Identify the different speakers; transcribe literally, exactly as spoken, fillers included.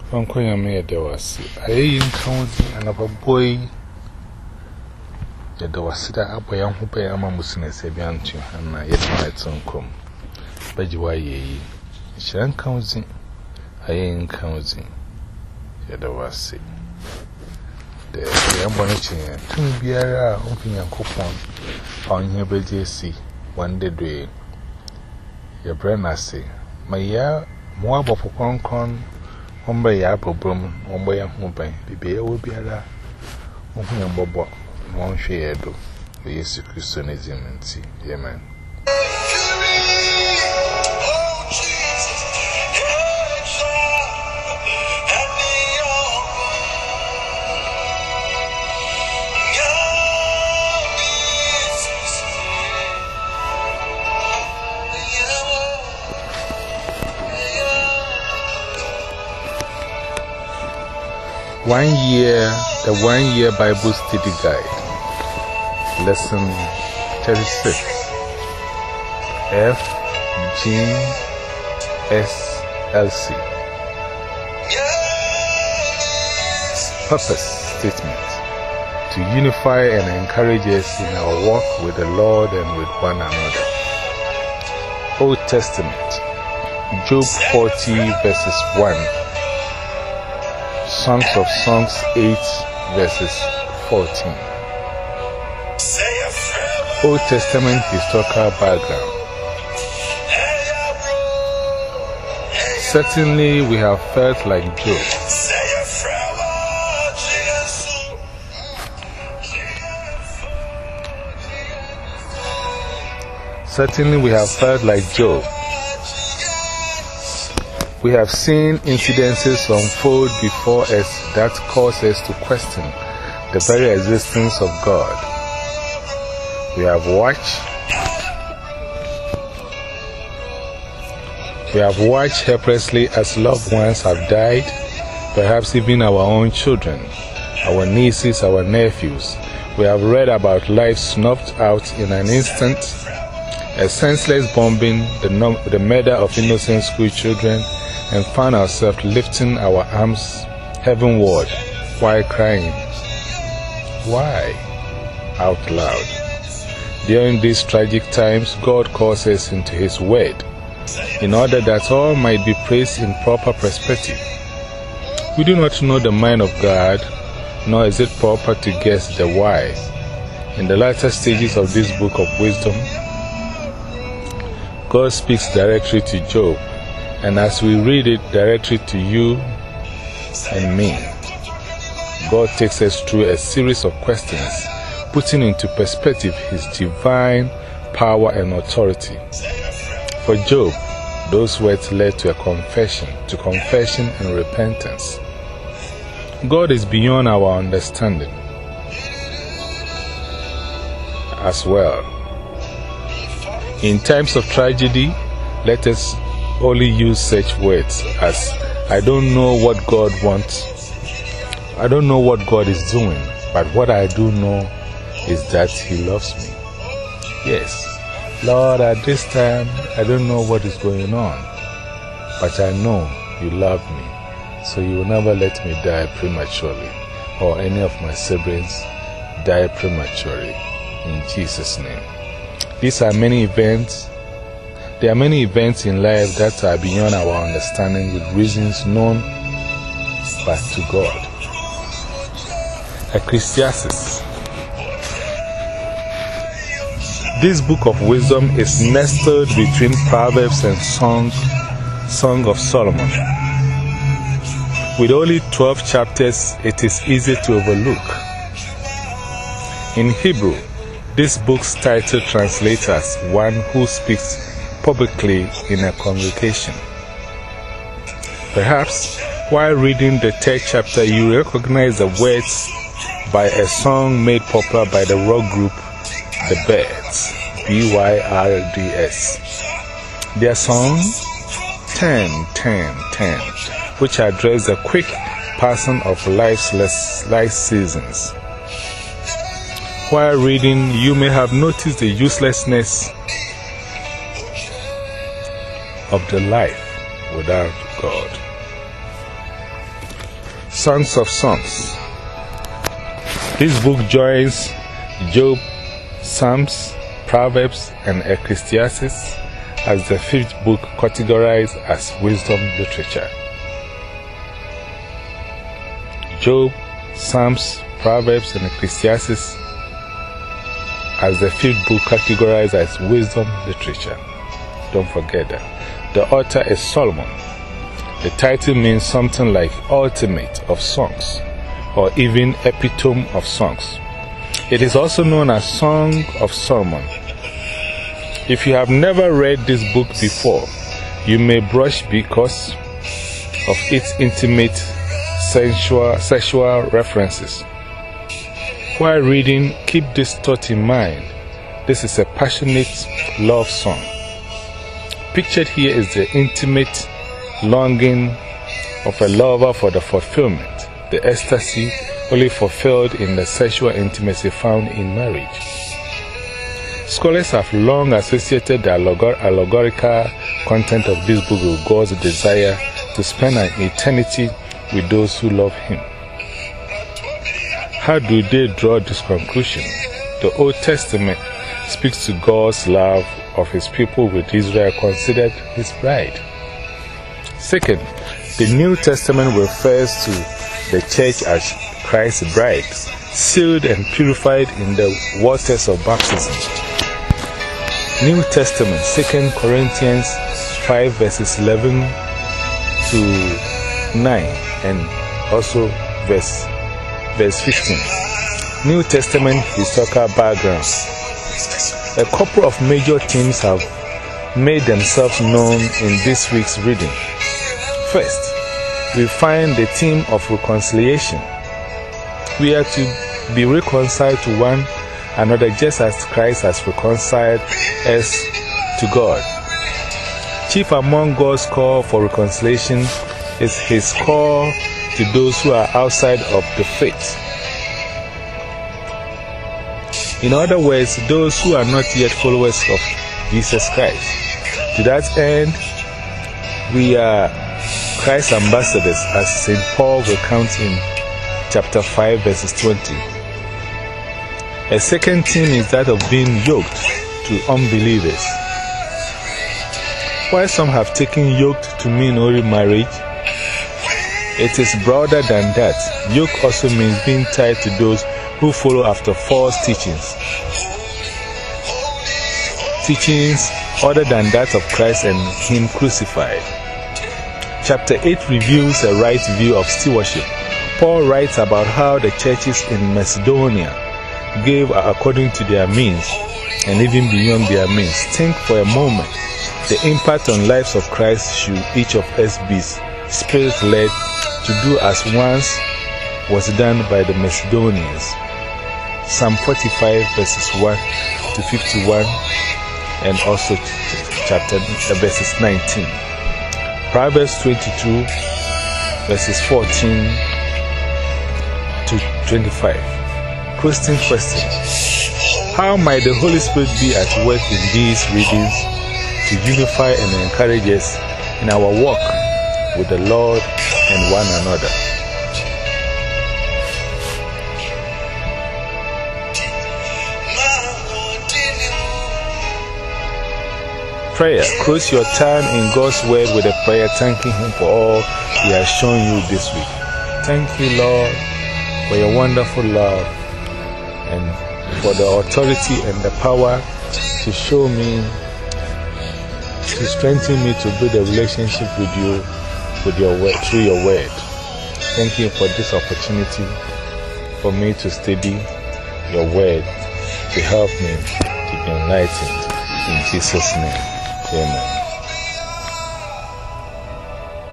Speaker 1: Uncle Yammy, there was a young county and of a boy. There was a boy who pay a mammousness, a bian to and yet my son come. But you are ye. She uncounting, a young county. There was it. The Yambonichi, two beer, opening a coupon on your B J C one day. Your brain, I say, my year, more of a concon. Omba ya problem, omba ya humpe, bibe will be a la. Open bobo, one share do. The Yesu Christianism and see, amen. One year, the one year Bible study guide, lesson thirty-six, F G S L C. Purpose statement: to unify and encourage us in our walk with the Lord and with one another. Old Testament, Job forty verses one. Songs of Songs eight verses fourteen. Old Testament historical background. Certainly we have felt like Job. Certainly we have felt like Job. We have seen incidences unfold before us that cause us to question the very existence of God. We have watched, we have watched helplessly as loved ones have died, perhaps even our own children, our nieces, our nephews. We have read about life snuffed out in an instant, a senseless bombing, the, no the murder of innocent school children, and found ourselves lifting our arms heavenward while crying. Why? Out loud. During these tragic times, God calls us into His Word in order that all might be placed in proper perspective. We do not know the mind of God, nor is it proper to guess the why. In the latter stages of this book of wisdom, God speaks directly to Job. And as we read it directly to you and me, God takes us through a series of questions, putting into perspective His divine power and authority. For Job, those words led to a confession, to confession and repentance. God is beyond our understanding as well. In times of tragedy, let us only use such words as, I don't know what God wants. I don't know what God is doing, but what I do know is that He loves me. Yes, Lord, at this time, I don't know what is going on, but I know You love me, so You will never let me die prematurely, or any of my siblings die prematurely. In Jesus' name. These are many events. There are many events in life that are beyond our understanding with reasons known but to God. Ecclesiastes. This book of wisdom is nestled between Proverbs and Song, Song of Solomon. With only twelve chapters, it is easy to overlook. In Hebrew, this book's title translates as one who speaks publicly in a congregation. Perhaps while reading the third chapter, you recognize the words by a song made popular by the rock group The Byrds, B Y R D S. Their song, ten, ten, ten, which addressed the quick passing of life's life seasons. While reading, you may have noticed the uselessness of the life without God. Sons of Songs. This book joins Job, Psalms, Proverbs, and Ecclesiastes as the fifth book categorized as wisdom literature. Job, Psalms, Proverbs, and Ecclesiastes as the fifth book categorized as wisdom literature. Don't forget that. The author is Solomon. The title means something like ultimate of songs, or even epitome of songs. It is also known as Song of Solomon. If you have never read this book before, you may blush because of its intimate sensual, sexual references. While reading, keep this thought in mind. This is a passionate love song. Pictured here is the intimate longing of a lover for the fulfillment, the ecstasy only fulfilled in the sexual intimacy found in marriage. Scholars have long associated the allegor allegorical content of this book with God's desire to spend an eternity with those who love Him. How do they draw this conclusion? The Old Testament speaks to God's love of His people, with Israel considered His bride. Second, the New Testament refers to the church as Christ's bride, sealed and purified in the waters of baptism. New Testament, Second Corinthians five verses eleven to nine, and also verse, verse fifteen. New Testament historical background. A couple of major themes have made themselves known in this week's reading. First, we find the theme of reconciliation. We are to be reconciled to one another just as Christ has reconciled us to God. Chief among God's call for reconciliation is His call to those who are outside of the faith. In other words, those who are not yet followers of Jesus Christ. To that end, we are Christ's ambassadors, as Saint Paul recounts in chapter five, verses twenty. A second theme is that of being yoked to unbelievers. While some have taken yoked to mean only marriage, it is broader than that. Yoke also means being tied to those who follow after false teachings. Teachings other than that of Christ and Him crucified. Chapter eight reveals a right view of stewardship. Paul writes about how the churches in Macedonia gave according to their means and even beyond their means. Think for a moment the impact on lives of Christ should each of us be spirit-led to do as once was done by the Macedonians. Psalm forty-five verses one to fifty-one, and also chapter verses nineteen. Proverbs twenty-two verses fourteen to twenty-five. Question question. How might the Holy Spirit be at work in these readings to unify and encourage us in our walk with the Lord and one another? Prayer. Close your time in God's Word with a prayer, thanking Him for all He has shown you this week. Thank you, Lord, for your wonderful love and for the authority and the power to show me, to strengthen me to build a relationship with you, with your word, through your word. Thank you for this opportunity for me to study your word, to help me to be enlightened. In Jesus' name, amen.